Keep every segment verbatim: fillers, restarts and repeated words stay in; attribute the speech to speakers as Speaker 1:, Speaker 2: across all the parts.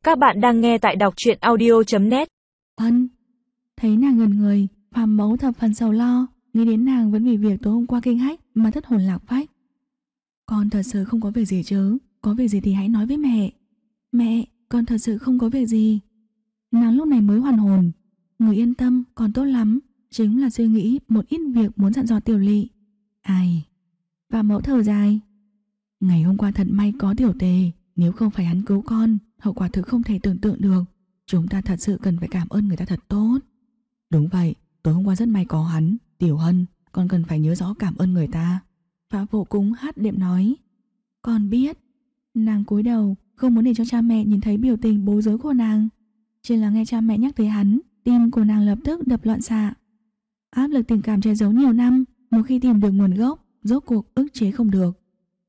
Speaker 1: Các bạn đang nghe tại đọc truyện audio chấm net.
Speaker 2: Ân. Thấy nàng ngẩn người, Phạm Mẫu thập phần sầu lo, nghĩ đến nàng vẫn vì việc tối hôm qua kinh hách mà thất hồn lạc phách. Con thật sự không có việc gì chứ, có việc gì thì hãy nói với mẹ. Mẹ, con thật sự không có việc gì. Nàng lúc này mới hoàn hồn. Người yên tâm, còn tốt lắm. Chính là suy nghĩ một ít việc muốn dặn dò Tiểu Lị. Ai? Phạm Mẫu thở dài. Ngày hôm qua thật may có Tiểu Tề, nếu không phải hắn cứu con, hậu quả thực không thể tưởng tượng được. Chúng ta thật sự cần phải cảm ơn người ta thật tốt. Đúng vậy, tối hôm qua rất may có hắn. Tiểu Hân, con cần phải nhớ rõ cảm ơn người ta. Phạm Phụ Cúng hát đệm nói. Con biết. Nàng cúi đầu, không muốn để cho cha mẹ nhìn thấy biểu tình bối rối của nàng. Chỉ là nghe cha mẹ nhắc tới hắn, tim của nàng lập tức đập loạn xạ. Áp lực tình cảm che giấu nhiều năm, một khi tìm được nguồn gốc, rốt cuộc ức chế không được.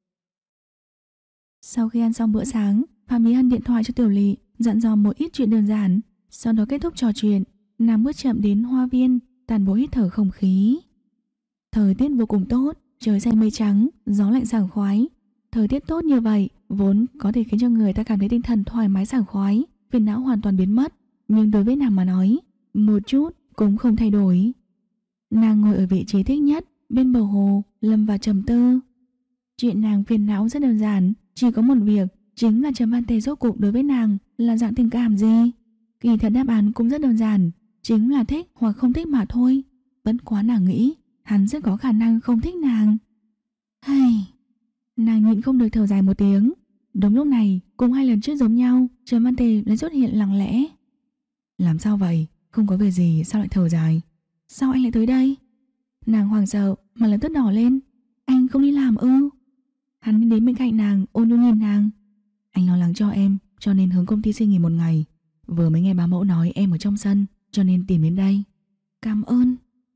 Speaker 2: Sau khi ăn xong bữa sáng, Phạm Mỹ Hân điện thoại cho Tiểu Lị, dặn dò một ít chuyện đơn giản. Sau đó kết thúc trò chuyện, nàng bước chậm đến hoa viên, toàn bộ hít thở không khí. Thời tiết vô cùng tốt, trời xanh mây trắng, gió lạnh sảng khoái. Thời tiết tốt như vậy vốn có thể khiến cho người ta cảm thấy tinh thần thoải mái sảng khoái, phiền não hoàn toàn biến mất. Nhưng đối với nàng mà nói, một chút cũng không thay đổi. Nàng ngồi ở vị trí thích nhất, bên bờ hồ, lâm vào trầm tư. Chuyện nàng phiền não rất đơn giản, chỉ có một việc, chính là Trầm Văn Tề rốt cuộc đối với nàng là dạng tình cảm gì. Kỳ thật đáp án cũng rất đơn giản, chính là thích hoặc không thích mà thôi. Vẫn quá nàng nghĩ, hắn rất có khả năng không thích nàng. Hay... Nàng nhịn không được thở dài một tiếng. Đúng lúc này, cùng hai lần trước giống nhau, Trầm Văn Tề lại xuất hiện lặng lẽ. Làm sao vậy? Không có việc gì sao lại thở dài? Sao anh lại tới đây? Nàng hoảng sợ mà lập tức đỏ lên. Anh không đi làm ư? Hắn đi đến bên cạnh nàng, ôn nhu nhìn nàng. Anh lo lắng cho em, cho nên hướng công ty xin nghỉ một ngày. Vừa mới nghe bá mẫu nói em ở trong sân, cho nên tìm đến đây. Cảm ơn.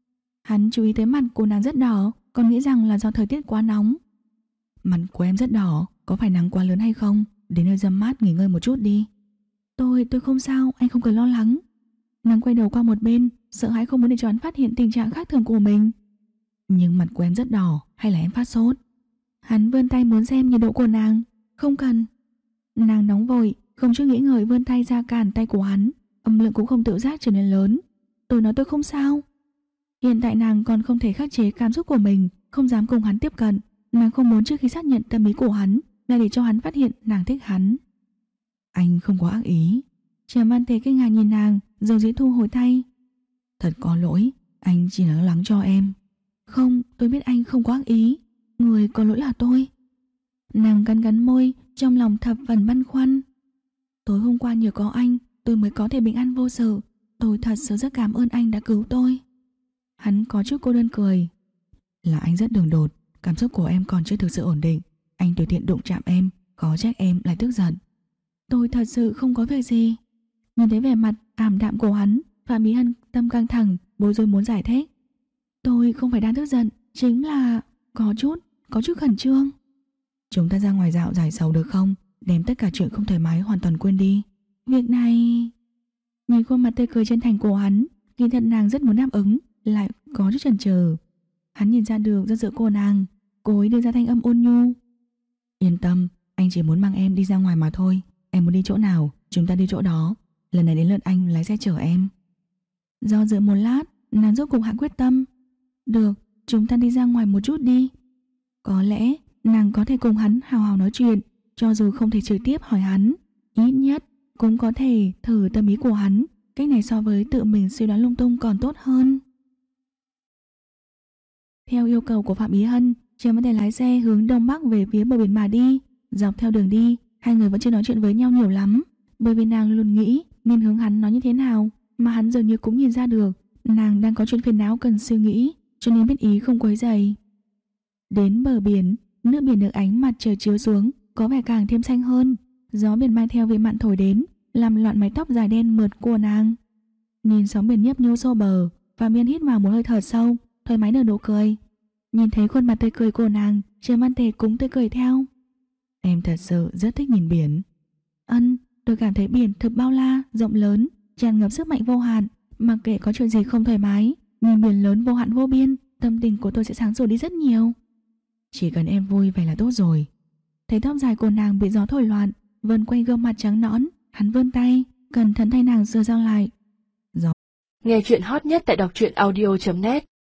Speaker 2: Hắn chú ý tới mặt của nàng rất đỏ, còn nghĩ rằng là do thời tiết quá nóng. Mặt của em rất đỏ, có phải nắng quá lớn hay không? Đến nơi râm mát nghỉ ngơi một chút đi. Tôi, tôi không sao, anh không cần lo lắng. Nàng quay đầu qua một bên, sợ hãi không muốn để cho hắn phát hiện tình trạng khác thường của mình. Nhưng mặt của em rất đỏ, hay là em phát sốt? Hắn vươn tay muốn xem nhiệt độ của nàng. Không cần. Nàng nóng vội, không chút nghĩ ngợi vươn tay ra cản tay của hắn. Âm lượng cũng không tự giác trở nên lớn. Tôi nói tôi không sao. Hiện tại nàng còn không thể khắc chế cảm xúc của mình, không dám cùng hắn tiếp cận. Nàng không muốn trước khi xác nhận tâm ý của hắn là để cho hắn phát hiện nàng thích hắn. Anh không có ác ý. Trầm Văn Tề kinh ngạc nhìn nàng, rồi dĩ thu hồi tay. Thật có lỗi, anh chỉ là lo lắng cho em. Không, tôi biết anh không có ác ý. Người có lỗi là tôi. Nàng cắn cắn môi, trong lòng thập phần băn khoăn. Tối hôm qua nhờ có anh, tôi mới có thể bình an vô sự. Tôi thật sự rất cảm ơn anh đã cứu tôi. Hắn có chút cô đơn cười. Là anh rất đường đột, cảm xúc của em còn chưa thực sự ổn định. Anh tùy tiện đụng chạm em, có trách em lại tức giận. Tôi thật sự không có việc gì. Nhìn thấy vẻ mặt ảm đạm của hắn, Phạm Mỹ Hân tâm căng thẳng, bối rối muốn giải thích. Tôi không phải đang tức giận, chính là có chút, có chút khẩn trương. Chúng ta ra ngoài dạo giải sầu được không? Đem tất cả chuyện không thoải mái hoàn toàn quên đi. Việc này... Nhìn khuôn mặt tươi cười chân thành của hắn, kỳ thật nàng rất muốn đáp ứng, lại có chút chần chừ. Hắn nhìn ra được do dự cô nàng, cô ấy đưa ra thanh âm ôn nhu. Yên tâm, anh chỉ muốn mang em đi ra ngoài mà thôi. Em muốn đi chỗ nào, chúng ta đi chỗ đó. Lần này đến lượt anh lái xe chở em. Do dự một lát, nàng rốt cuộc hạ quyết tâm. Được, chúng ta đi ra ngoài một chút đi. Có lẽ nàng có thể cùng hắn hào hào nói chuyện, cho dù không thể trực tiếp hỏi hắn, ít nhất cũng có thể thử tâm ý của hắn. Cách này so với tự mình suy đoán lung tung còn tốt hơn. Theo yêu cầu của Phạm Ý Hân, Trầm Văn Tề lái xe hướng đông bắc về phía bờ biển mà đi. Dọc theo đường đi, hai người vẫn chưa nói chuyện với nhau nhiều lắm, bởi vì nàng luôn nghĩ nên hướng hắn nói như thế nào, mà hắn dường như cũng nhìn ra được nàng đang có chuyện phiền não cần suy nghĩ, cho nên biết ý không quấy rầy. Đến bờ biển, nước biển được ánh mặt trời chiếu xuống có vẻ càng thêm xanh hơn. Gió biển mang theo vị mặn thổi đến, làm loạn mái tóc dài đen mượt của nàng. Nhìn sóng biển nhấp nhô xô bờ, Phạm Miên hít vào một hơi thở sâu, thoải mái nở nụ cười. Nhìn thấy khuôn mặt tươi cười của nàng, Trầm Văn Tề cũng tươi cười theo. Em thật sự rất thích nhìn biển. Ân, tôi cảm thấy biển thật bao la, rộng lớn, tràn ngập sức mạnh vô hạn. Mặc kệ có chuyện gì không thoải mái, nhìn biển lớn vô hạn vô biên, tâm tình của tôi sẽ sáng sủa đi rất nhiều. Chỉ cần em vui vậy là tốt rồi. Thấy tóc dài của nàng bị gió thổi loạn, vần quanh gương mặt trắng nõn, Hắn vươn tay, cẩn thận thay nàng sửa sang lại.
Speaker 3: Nghe chuyện hot nhất tại đọc truyện audio chấm net.